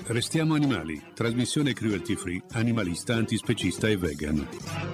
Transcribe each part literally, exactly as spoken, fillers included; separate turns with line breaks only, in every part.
Restiamo animali, trasmissione cruelty free, animalista, antispecista e vegan.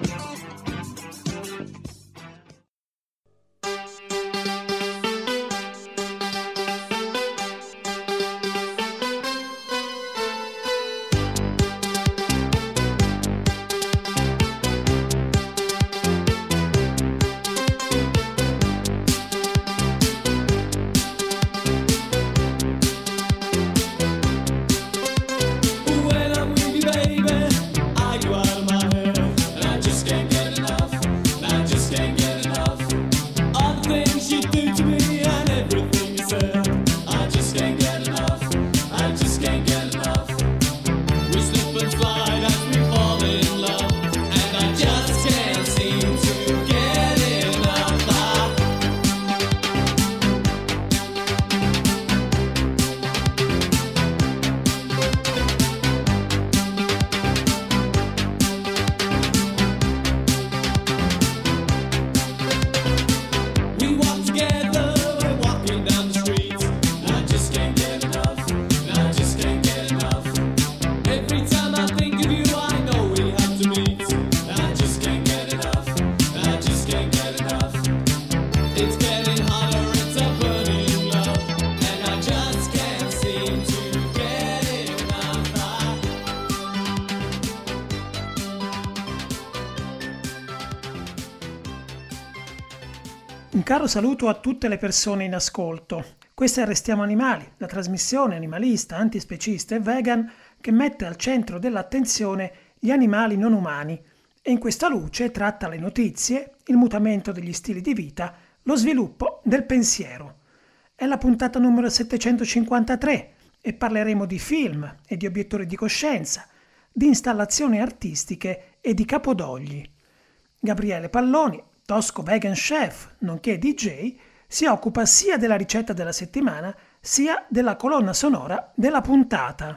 Un caro saluto a tutte le persone in ascolto. Questa è Restiamo Animali, la trasmissione animalista, antispecista e vegan che mette al centro dell'attenzione gli animali non umani e in questa luce tratta le notizie, il mutamento degli stili di vita, lo sviluppo del pensiero. È la puntata numero settecentocinquantatré e parleremo di film e di obiettori di coscienza, di installazioni artistiche e di capodogli. Gabriele Palloni, tosco vegan chef, nonché D J, si occupa sia della ricetta della settimana sia della colonna sonora della puntata.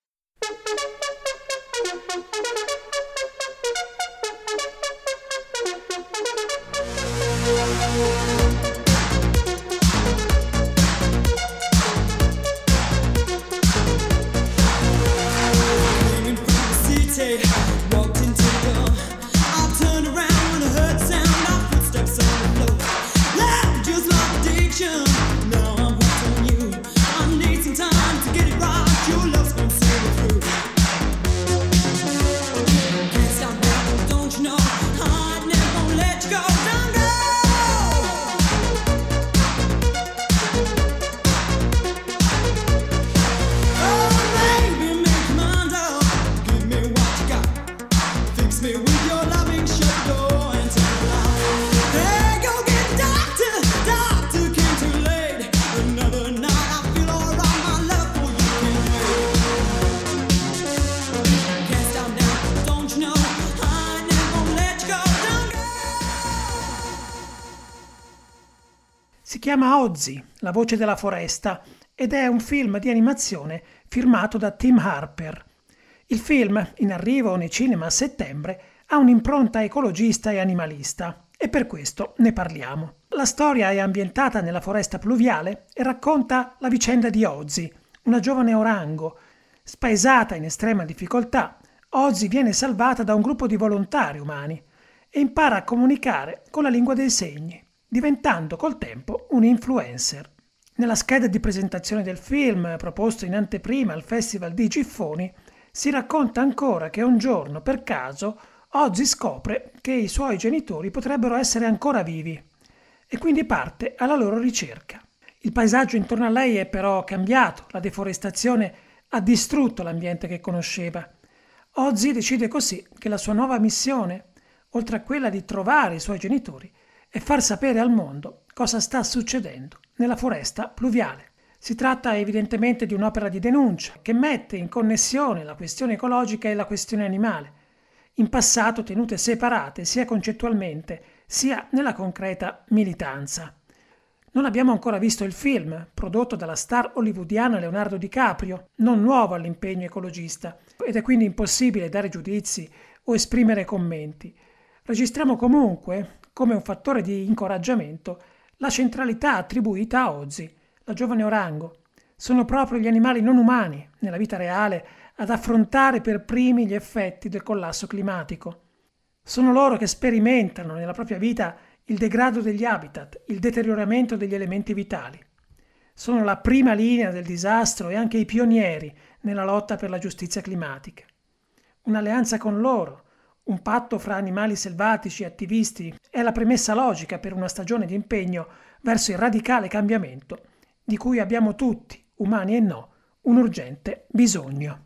Si chiama Ozzy, la voce della foresta, ed è un film di animazione firmato da Tim Harper. Il film, in arrivo nei cinema a settembre, ha un'impronta ecologista e animalista, e per questo ne parliamo. La storia è ambientata nella foresta pluviale e racconta la vicenda di Ozzy, una giovane orango. Spaesata in estrema difficoltà, Ozzy viene salvata da un gruppo di volontari umani e impara a comunicare con la lingua dei segni, diventando col tempo un influencer. Nella scheda di presentazione del film, proposto in anteprima al Festival di Giffoni, si racconta ancora che un giorno, per caso, Ozzy scopre che i suoi genitori potrebbero essere ancora vivi e quindi parte alla loro ricerca. Il paesaggio intorno a lei è però cambiato, la deforestazione ha distrutto l'ambiente che conosceva. Ozzy decide così che la sua nuova missione, oltre a quella di trovare i suoi genitori, e far sapere al mondo cosa sta succedendo nella foresta pluviale. Si tratta evidentemente di un'opera di denuncia che mette in connessione la questione ecologica e la questione animale, in passato tenute separate sia concettualmente sia nella concreta militanza. Non abbiamo ancora visto il film, prodotto dalla star hollywoodiana Leonardo DiCaprio, non nuovo all'impegno ecologista, ed è quindi impossibile dare giudizi o esprimere commenti. Registriamo comunque, come un fattore di incoraggiamento, la centralità attribuita a Ozzy, la giovane orango, Sono proprio gli animali non umani, nella vita reale, ad affrontare per primi gli effetti del collasso climatico. Sono loro che sperimentano nella propria vita il degrado degli habitat, il deterioramento degli elementi vitali. Sono la prima linea del disastro e anche i pionieri nella lotta per la giustizia climatica. Un'alleanza con loro, un patto fra animali selvatici e attivisti è la premessa logica per una stagione di impegno verso il radicale cambiamento di cui abbiamo tutti, umani e no, un urgente bisogno.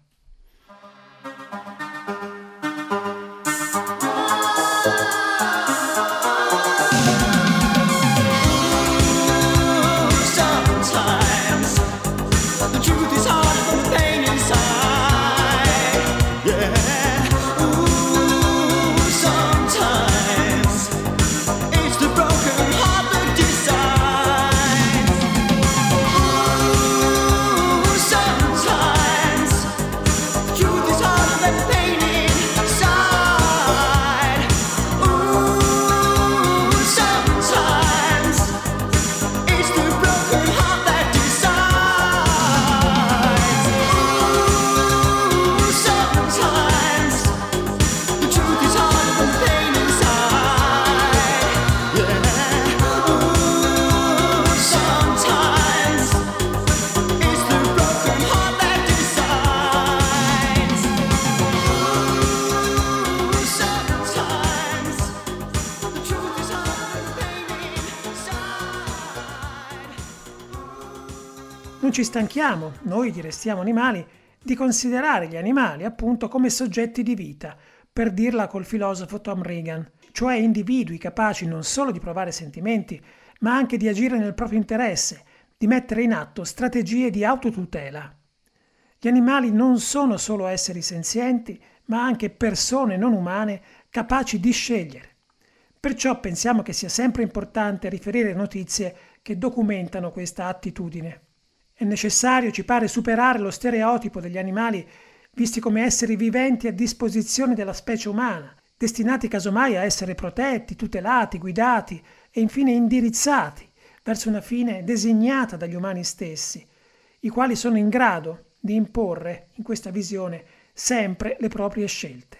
Non ci stanchiamo, noi di Restiamo Animali, di considerare gli animali appunto come soggetti di vita, per dirla col filosofo Tom Regan, cioè individui capaci non solo di provare sentimenti, ma anche di agire nel proprio interesse, di mettere in atto strategie di autotutela. Gli animali non sono solo esseri senzienti, ma anche persone non umane capaci di scegliere. Perciò pensiamo che sia sempre importante riferire notizie che documentano questa attitudine. È necessario, ci pare, superare lo stereotipo degli animali visti come esseri viventi a disposizione della specie umana, destinati casomai a essere protetti, tutelati, guidati e infine indirizzati verso una fine designata dagli umani stessi, i quali sono in grado di imporre, in questa visione, sempre le proprie scelte.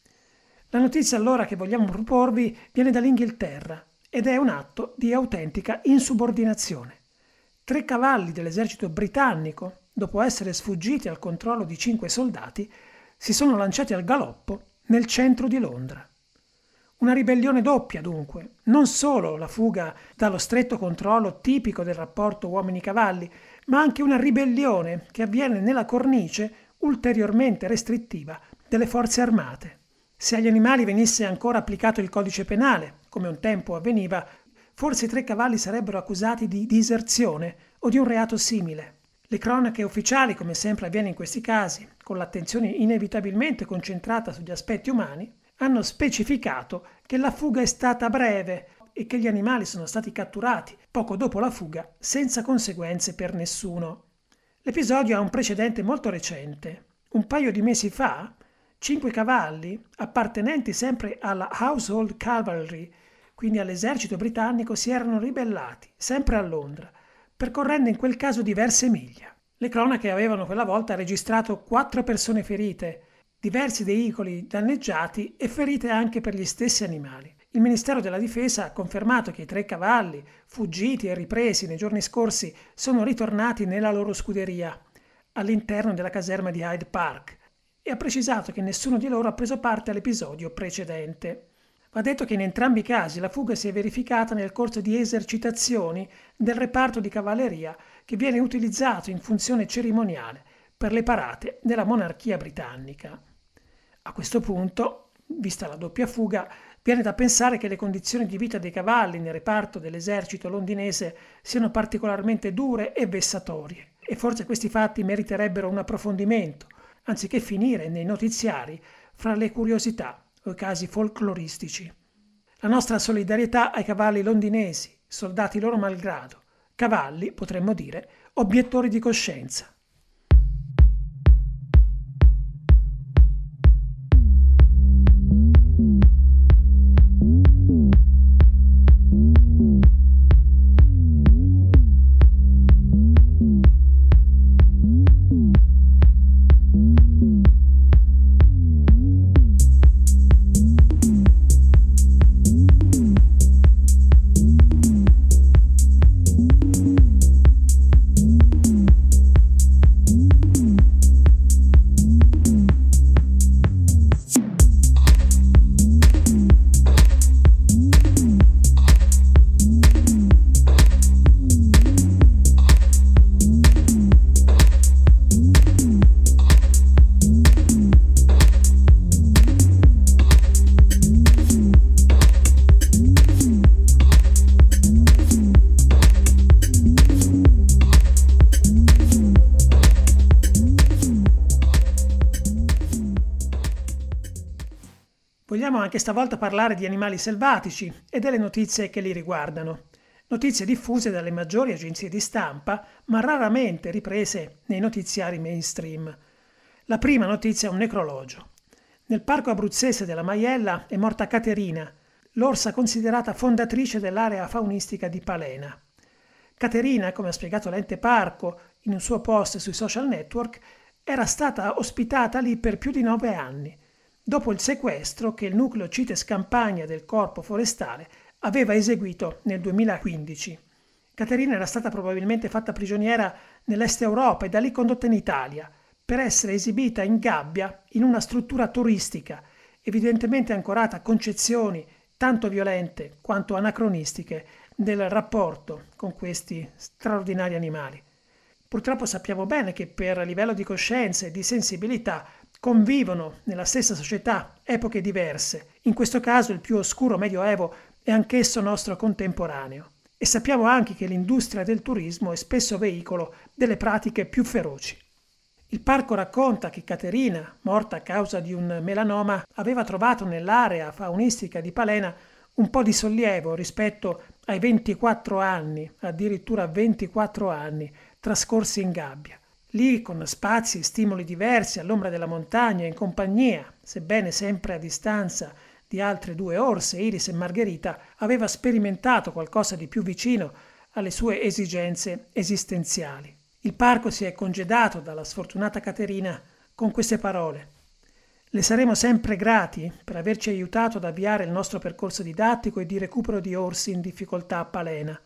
La notizia allora che vogliamo proporvi viene dall'Inghilterra ed è un atto di autentica insubordinazione. Tre cavalli dell'esercito britannico, dopo essere sfuggiti al controllo di cinque soldati, si sono lanciati al galoppo nel centro di Londra. Una ribellione doppia, dunque, non solo la fuga dallo stretto controllo tipico del rapporto uomini-cavalli, ma anche una ribellione che avviene nella cornice ulteriormente restrittiva delle forze armate. Se agli animali venisse ancora applicato il codice penale, come un tempo avveniva, forse i tre cavalli sarebbero accusati di diserzione o di un reato simile. Le cronache ufficiali, come sempre avviene in questi casi, con l'attenzione inevitabilmente concentrata sugli aspetti umani, hanno specificato che la fuga è stata breve e che gli animali sono stati catturati poco dopo la fuga senza conseguenze per nessuno. L'episodio ha un precedente molto recente. Un paio di mesi fa, cinque cavalli, appartenenti sempre alla Household Cavalry, quindi all'esercito britannico, si erano ribellati, sempre a Londra, percorrendo in quel caso diverse miglia. Le cronache avevano quella volta registrato quattro persone ferite, diversi veicoli danneggiati e ferite anche per gli stessi animali. Il Ministero della Difesa ha confermato che i tre cavalli, fuggiti e ripresi nei giorni scorsi, sono ritornati nella loro scuderia, all'interno della caserma di Hyde Park, e ha precisato che nessuno di loro ha preso parte all'episodio precedente. Va detto che in entrambi i casi la fuga si è verificata nel corso di esercitazioni del reparto di cavalleria che viene utilizzato in funzione cerimoniale per le parate della monarchia britannica. A questo punto, vista la doppia fuga, viene da pensare che le condizioni di vita dei cavalli nel reparto dell'esercito londinese siano particolarmente dure e vessatorie, e forse questi fatti meriterebbero un approfondimento, anziché finire nei notiziari fra le curiosità o i casi folcloristici. La nostra solidarietà ai cavalli londinesi, soldati loro malgrado, cavalli, potremmo dire, obiettori di coscienza. Vogliamo anche stavolta parlare di animali selvatici e delle notizie che li riguardano. Notizie diffuse dalle maggiori agenzie di stampa, ma raramente riprese nei notiziari mainstream. La prima notizia è un necrologio. Nel parco abruzzese della Maiella è morta Caterina, l'orsa considerata fondatrice dell'area faunistica di Palena. Caterina, come ha spiegato l'ente parco in un suo post sui social network, era stata ospitata lì per più di nove anni, dopo il sequestro che il nucleo CITES Campania del Corpo Forestale aveva eseguito nel duemilaquindici. Caterina era stata probabilmente fatta prigioniera nell'est Europa e da lì condotta in Italia per essere esibita in gabbia in una struttura turistica, evidentemente ancorata a concezioni tanto violente quanto anacronistiche del rapporto con questi straordinari animali. Purtroppo sappiamo bene che per livello di coscienza e di sensibilità convivono nella stessa società epoche diverse. In questo caso il più oscuro Medioevo è anch'esso nostro contemporaneo. E sappiamo anche che l'industria del turismo è spesso veicolo delle pratiche più feroci. Il parco racconta che Caterina, morta a causa di un melanoma, aveva trovato nell'area faunistica di Palena un po' di sollievo rispetto ai ventiquattro anni, addirittura ventiquattro anni, trascorsi in gabbia. Lì, con spazi e stimoli diversi, all'ombra della montagna, in compagnia, sebbene sempre a distanza, di altre due orse, Iris e Margherita, aveva sperimentato qualcosa di più vicino alle sue esigenze esistenziali. Il parco si è congedato dalla sfortunata Caterina con queste parole. Le saremo sempre grati per averci aiutato ad avviare il nostro percorso didattico e di recupero di orsi in difficoltà a Palena.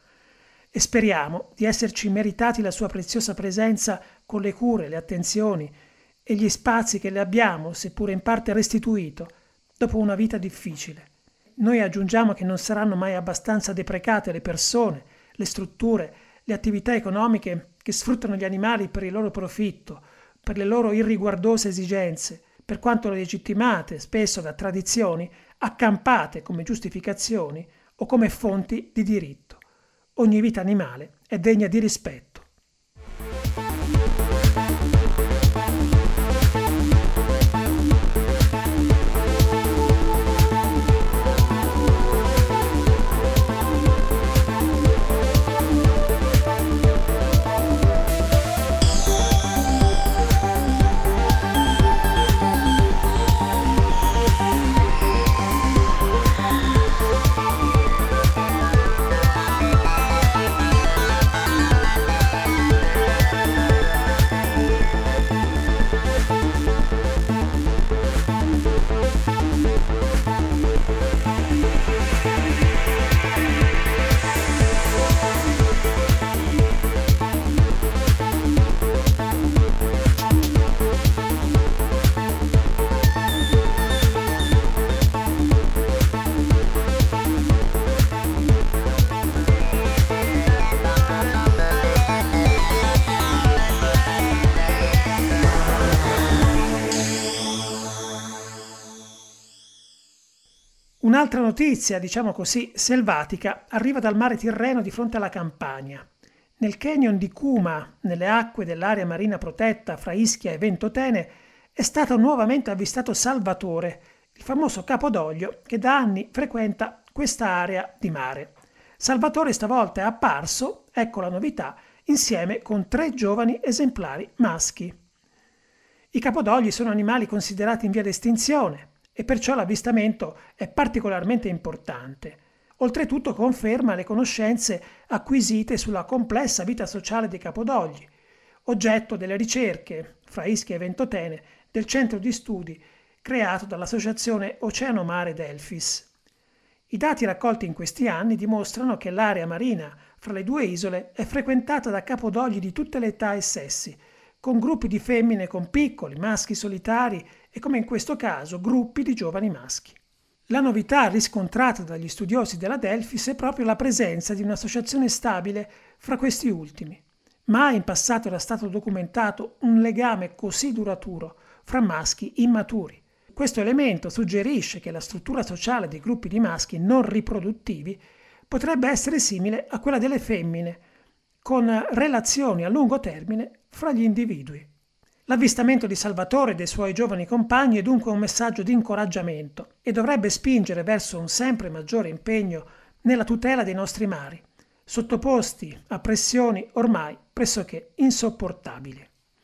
E speriamo di esserci meritati la sua preziosa presenza con le cure, le attenzioni e gli spazi che le abbiamo, seppure in parte restituito, dopo una vita difficile. Noi aggiungiamo che non saranno mai abbastanza deprecate le persone, le strutture, le attività economiche che sfruttano gli animali per il loro profitto, per le loro irriguardose esigenze, per quanto legittimate spesso da tradizioni accampate come giustificazioni o come fonti di diritto. Ogni vita animale è degna di rispetto. Un'altra notizia, diciamo così, selvatica, arriva dal mare Tirreno di fronte alla Campania. Nel canyon di Cuma, nelle acque dell'area marina protetta fra Ischia e Ventotene, è stato nuovamente avvistato Salvatore, il famoso capodoglio che da anni frequenta questa area di mare. Salvatore stavolta è apparso, ecco la novità, insieme con tre giovani esemplari maschi. I capodogli sono animali considerati in via d'estinzione e perciò l'avvistamento è particolarmente importante. Oltretutto conferma le conoscenze acquisite sulla complessa vita sociale dei capodogli, oggetto delle ricerche fra Ischia e Ventotene del centro di studi creato dall'associazione Oceano Mare Delfis. I dati raccolti in questi anni dimostrano che l'area marina fra le due isole è frequentata da capodogli di tutte le età e sessi, con gruppi di femmine con piccoli, maschi solitari e, come in questo caso, gruppi di giovani maschi. La novità riscontrata dagli studiosi della Delfis è proprio la presenza di un'associazione stabile fra questi ultimi. Mai in passato era stato documentato un legame così duraturo fra maschi immaturi. Questo elemento suggerisce che la struttura sociale dei gruppi di maschi non riproduttivi potrebbe essere simile a quella delle femmine, con relazioni a lungo termine fra gli individui. L'avvistamento di Salvatore e dei suoi giovani compagni è dunque un messaggio di incoraggiamento e dovrebbe spingere verso un sempre maggiore impegno nella tutela dei nostri mari, sottoposti a pressioni ormai pressoché insopportabili.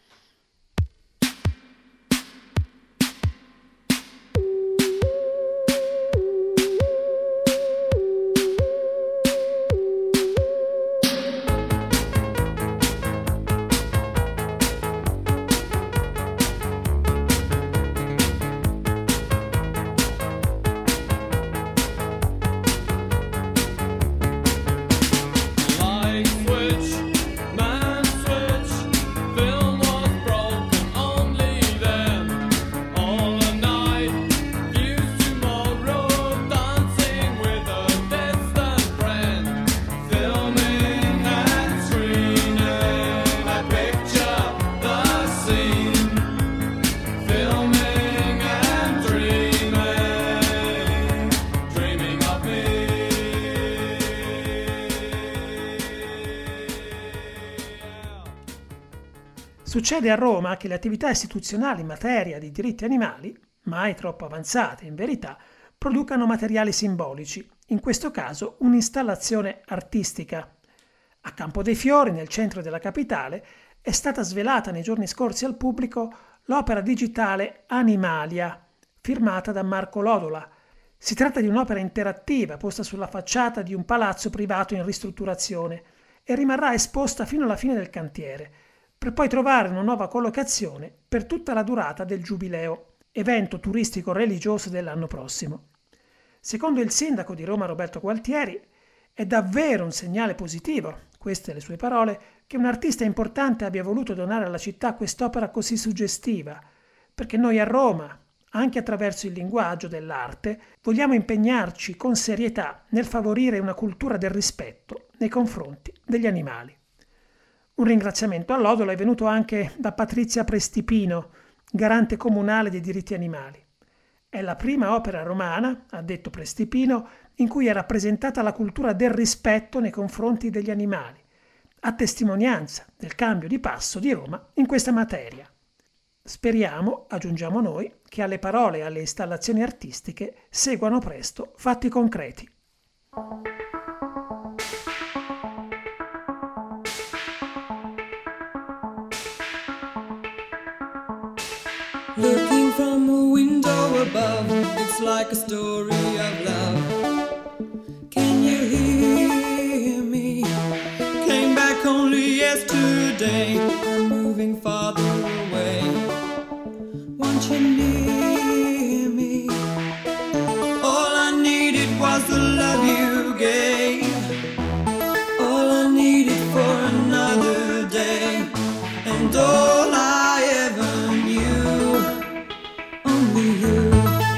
Succede a Roma che le attività istituzionali in materia di diritti animali, mai troppo avanzate in verità, producano materiali simbolici, in questo caso un'installazione artistica. A Campo dei Fiori, nel centro della capitale, è stata svelata nei giorni scorsi al pubblico l'opera digitale Animalia, firmata da Marco Lodola. Si tratta di un'opera interattiva posta sulla facciata di un palazzo privato in ristrutturazione e rimarrà esposta fino alla fine del cantiere, per poi trovare una nuova collocazione per tutta la durata del Giubileo, evento turistico religioso dell'anno prossimo. Secondo il sindaco di Roma Roberto Gualtieri, è davvero un segnale positivo, queste le sue parole, che un artista importante abbia voluto donare alla città quest'opera così suggestiva, perché noi a Roma, anche attraverso il linguaggio dell'arte, vogliamo impegnarci con serietà nel favorire una cultura del rispetto nei confronti degli animali. Un ringraziamento all'Odola è venuto anche da Patrizia Prestipino, garante comunale dei diritti animali. È la prima opera romana, ha detto Prestipino, in cui è rappresentata la cultura del rispetto nei confronti degli animali, a testimonianza del cambio di passo di Roma in questa materia. Speriamo, aggiungiamo noi, che alle parole e alle installazioni artistiche seguano presto fatti concreti.
Looking from a window above, it's like a story of love. Can you hear me? Came back only yesterday. I'm moving farther away. Want you near me? All I needed was the love you gave. All I needed for another day. And all I ever knew, only you.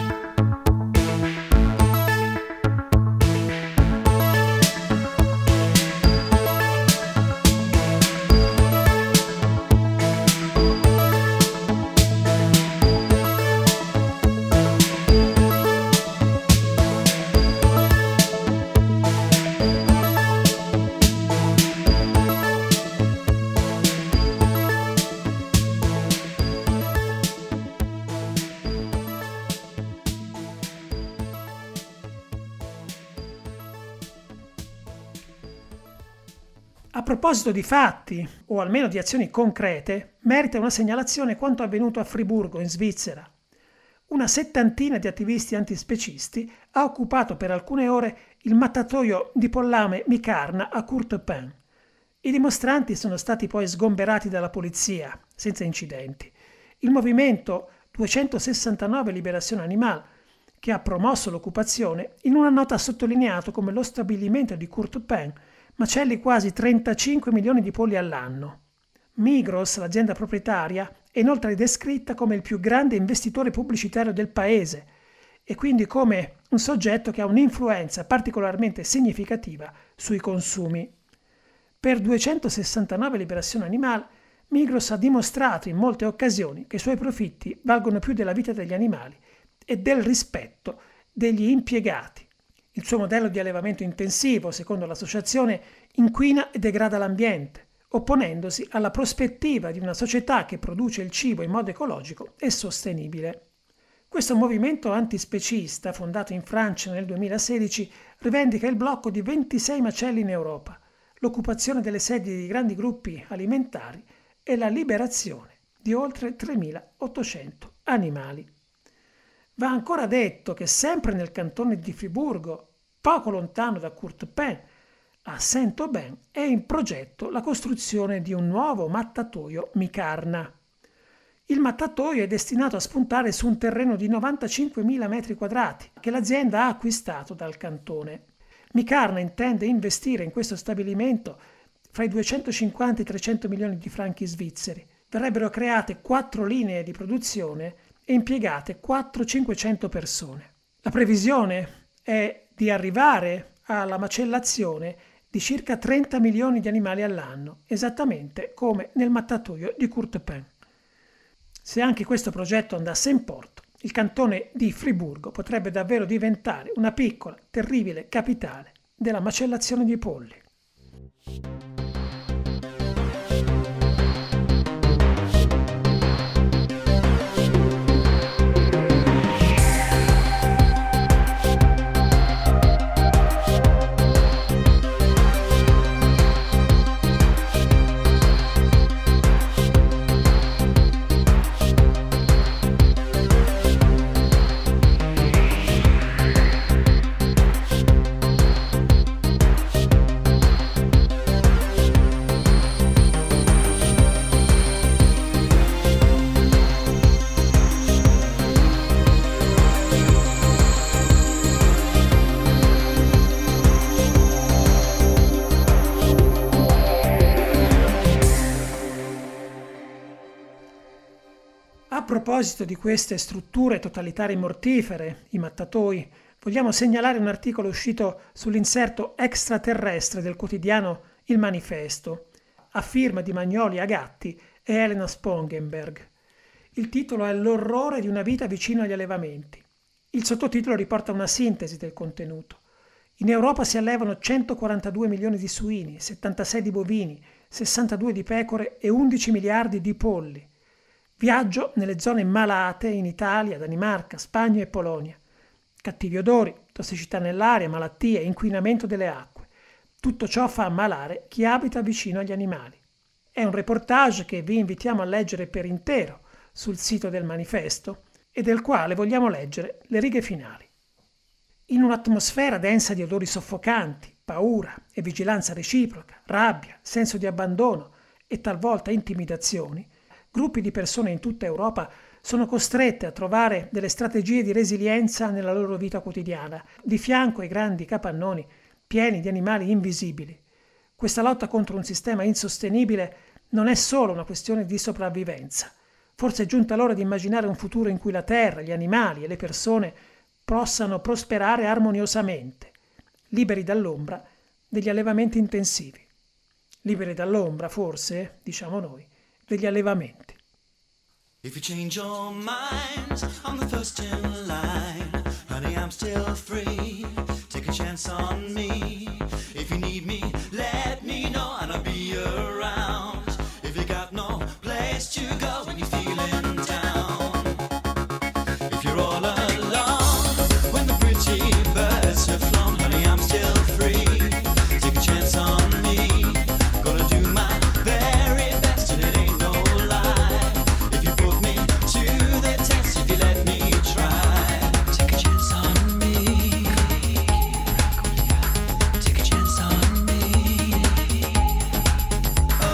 A proposito di fatti, o almeno di azioni concrete, merita una segnalazione quanto avvenuto a Friburgo, in Svizzera. Una settantina di attivisti antispecisti ha occupato per alcune ore il mattatoio di Pollame Micarna a Courtepin. I dimostranti sono stati poi sgomberati dalla polizia, senza incidenti. Il movimento duecentosessantanove Liberazione Animale, che ha promosso l'occupazione, in una nota ha sottolineato come lo stabilimento di Courtepin macelli quasi trentacinque milioni di polli all'anno. Migros, l'azienda proprietaria, è inoltre descritta come il più grande investitore pubblicitario del paese e quindi come un soggetto che ha un'influenza particolarmente significativa sui consumi. Per duecentosessantanove Liberazione Animale, Migros ha dimostrato in molte occasioni che i suoi profitti valgono più della vita degli animali e del rispetto degli impiegati. Il suo modello di allevamento intensivo, secondo l'associazione, inquina e degrada l'ambiente, opponendosi alla prospettiva di una società che produce il cibo in modo ecologico e sostenibile. Questo movimento antispecista, fondato in Francia nel duemilasedici, rivendica il blocco di ventisei macelli in Europa, l'occupazione delle sedi di grandi gruppi alimentari e la liberazione di oltre tremilaottocento animali. Va ancora detto che sempre nel cantone di Friburgo, poco lontano da Courtepin, a Saint-Aubin, è in progetto la costruzione di un nuovo mattatoio Micarna. Il mattatoio è destinato a spuntare su un terreno di novantacinquemila metri quadrati che l'azienda ha acquistato dal cantone. Micarna intende investire in questo stabilimento fra i duecentocinquanta e i trecento milioni di franchi svizzeri. Verrebbero create quattro linee di produzione e impiegate quattrocento-cinquecento persone. La previsione è di arrivare alla macellazione di circa trenta milioni di animali all'anno, esattamente come nel mattatoio di Courtepin. Se anche questo progetto andasse in porto, il cantone di Friburgo potrebbe davvero diventare una piccola, terribile capitale della macellazione di polli. A proposito di queste strutture totalitarie mortifere, i mattatoi, vogliamo segnalare un articolo uscito sull'inserto extraterrestre del quotidiano Il Manifesto, a firma di Magnoli Agatti e Elena Spongenberg. Il titolo è L'orrore di una vita vicino agli allevamenti. Il sottotitolo riporta una sintesi del contenuto. In Europa si allevano centoquarantadue milioni di suini, settantasei di bovini, sessantadue di pecore e undici miliardi di polli. Viaggio nelle zone malate in Italia, Danimarca, Spagna e Polonia. Cattivi odori, tossicità nell'aria, malattie, inquinamento delle acque. Tutto ciò fa ammalare chi abita vicino agli animali. È un reportage che vi invitiamo a leggere per intero sul sito del Manifesto e del quale vogliamo leggere le righe finali. In un'atmosfera densa di odori soffocanti, paura e vigilanza reciproca, rabbia, senso di abbandono e talvolta intimidazioni, gruppi di persone in tutta Europa sono costrette a trovare delle strategie di resilienza nella loro vita quotidiana, di fianco ai grandi capannoni pieni di animali invisibili. Questa lotta contro un sistema insostenibile non è solo una questione di sopravvivenza. Forse è giunta l'ora di immaginare un futuro in cui la terra, gli animali e le persone possano prosperare armoniosamente, liberi dall'ombra degli allevamenti intensivi. Liberi dall'ombra, forse, diciamo noi, degli allevamenti.
If you change your mind, I'm the first in line. Honey, I'm still free. Take a chance on me. If you need me, let me know and I'll be around. If you got no place to go when you're feeling down. If you're all alone, when the pretty birds have flown, honey, I'm still free. Take a chance on me. Gonna do my very best and it ain't no lie. If you put me to the test, if you let me try. Take a chance on me. Take a chance on me.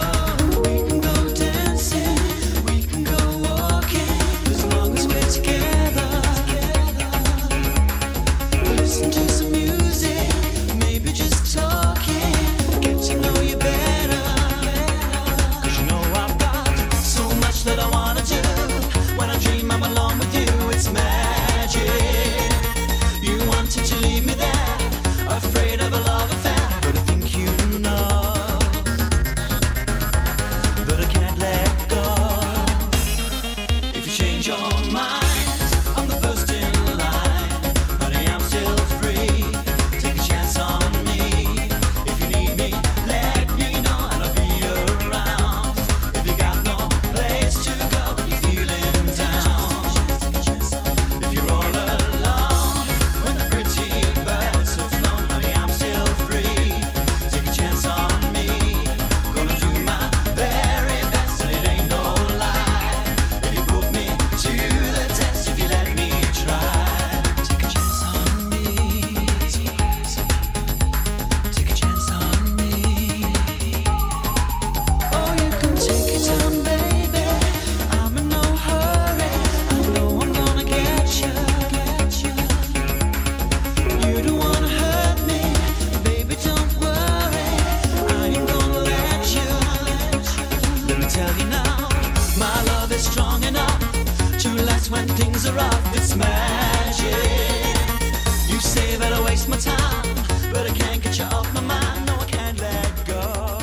That's when things are rough, it's magic. You say that I waste my time, but I can't get you off my mind. No, I can't let go,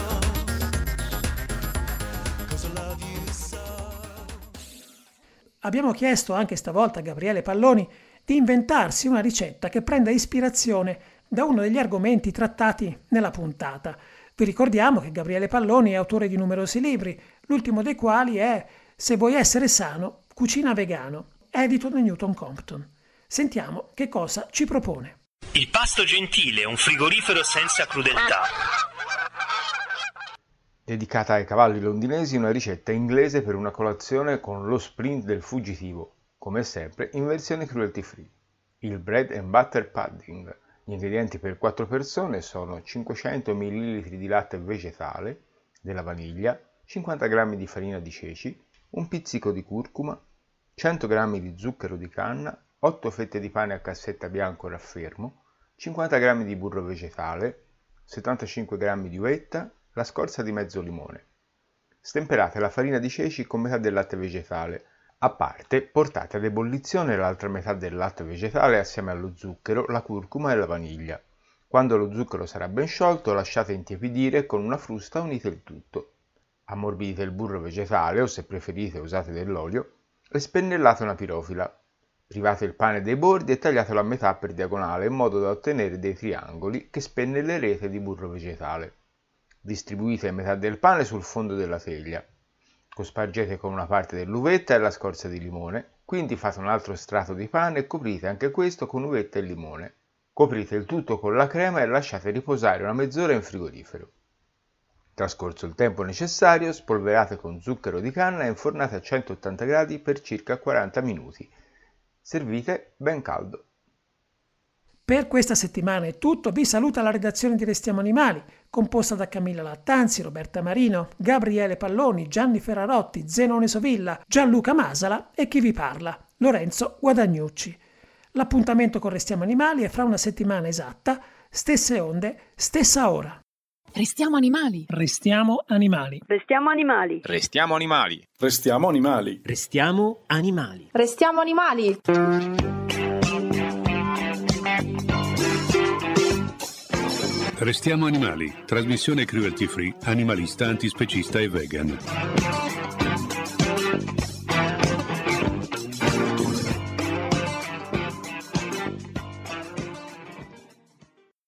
'cause I love you so.
Abbiamo chiesto anche stavolta a Gabriele Palloni di inventarsi una ricetta che prenda ispirazione da uno degli argomenti trattati nella puntata. Vi ricordiamo che Gabriele Palloni è autore di numerosi libri, l'ultimo dei quali è Se vuoi essere sano, cucina vegano, edito da Newton Compton. Sentiamo che cosa ci propone.
Il pasto gentile, un frigorifero senza crudeltà.
Dedicata ai cavalli londinesi, una ricetta inglese per una colazione con lo sprint del fuggitivo, come sempre in versione cruelty free. Il bread and butter pudding. Gli ingredienti per quattro persone sono cinquecento millilitri di latte vegetale, della vaniglia, cinquanta grammi di farina di ceci, un pizzico di curcuma, cento grammi di zucchero di canna, otto fette di pane a cassetta bianco raffermo, cinquanta grammi di burro vegetale, settantacinque grammi di uvetta, la scorza di mezzo limone. Stemperate la farina di ceci con metà del latte vegetale. A parte, portate ad ebollizione l'altra metà del latte vegetale assieme allo zucchero, la curcuma e la vaniglia. Quando lo zucchero sarà ben sciolto, lasciate intiepidire e con una frusta unite il tutto. Ammorbidite il burro vegetale, o se preferite usate dell'olio, e spennellate una pirofila. Private il pane dei bordi e tagliatelo a metà per diagonale in modo da ottenere dei triangoli che spennellerete di burro vegetale. Distribuite metà del pane sul fondo della teglia. Cospargete con una parte dell'uvetta e la scorza di limone, quindi fate un altro strato di pane e coprite anche questo con uvetta e limone. Coprite il tutto con la crema e lasciate riposare una mezz'ora in frigorifero. Trascorso il tempo necessario, spolverate con zucchero di canna e infornate a centottanta gradi per circa quaranta minuti. Servite ben caldo.
Per questa settimana è tutto, vi saluta la redazione di Restiamo Animali, composta da Camilla Lattanzi, Roberta Marino, Gabriele Palloni, Gianni Ferrarotti, Zenone Sovilla, Gianluca Masala e chi vi parla, Lorenzo Guadagnucci. L'appuntamento con Restiamo Animali è fra una settimana esatta, stesse onde, stessa ora.
Restiamo animali.
Restiamo animali.
Restiamo animali.
Restiamo animali.
Restiamo animali.
Restiamo animali.
Restiamo animali.
Restiamo animali. Trasmissione cruelty free, animalista, antispecista e vegan.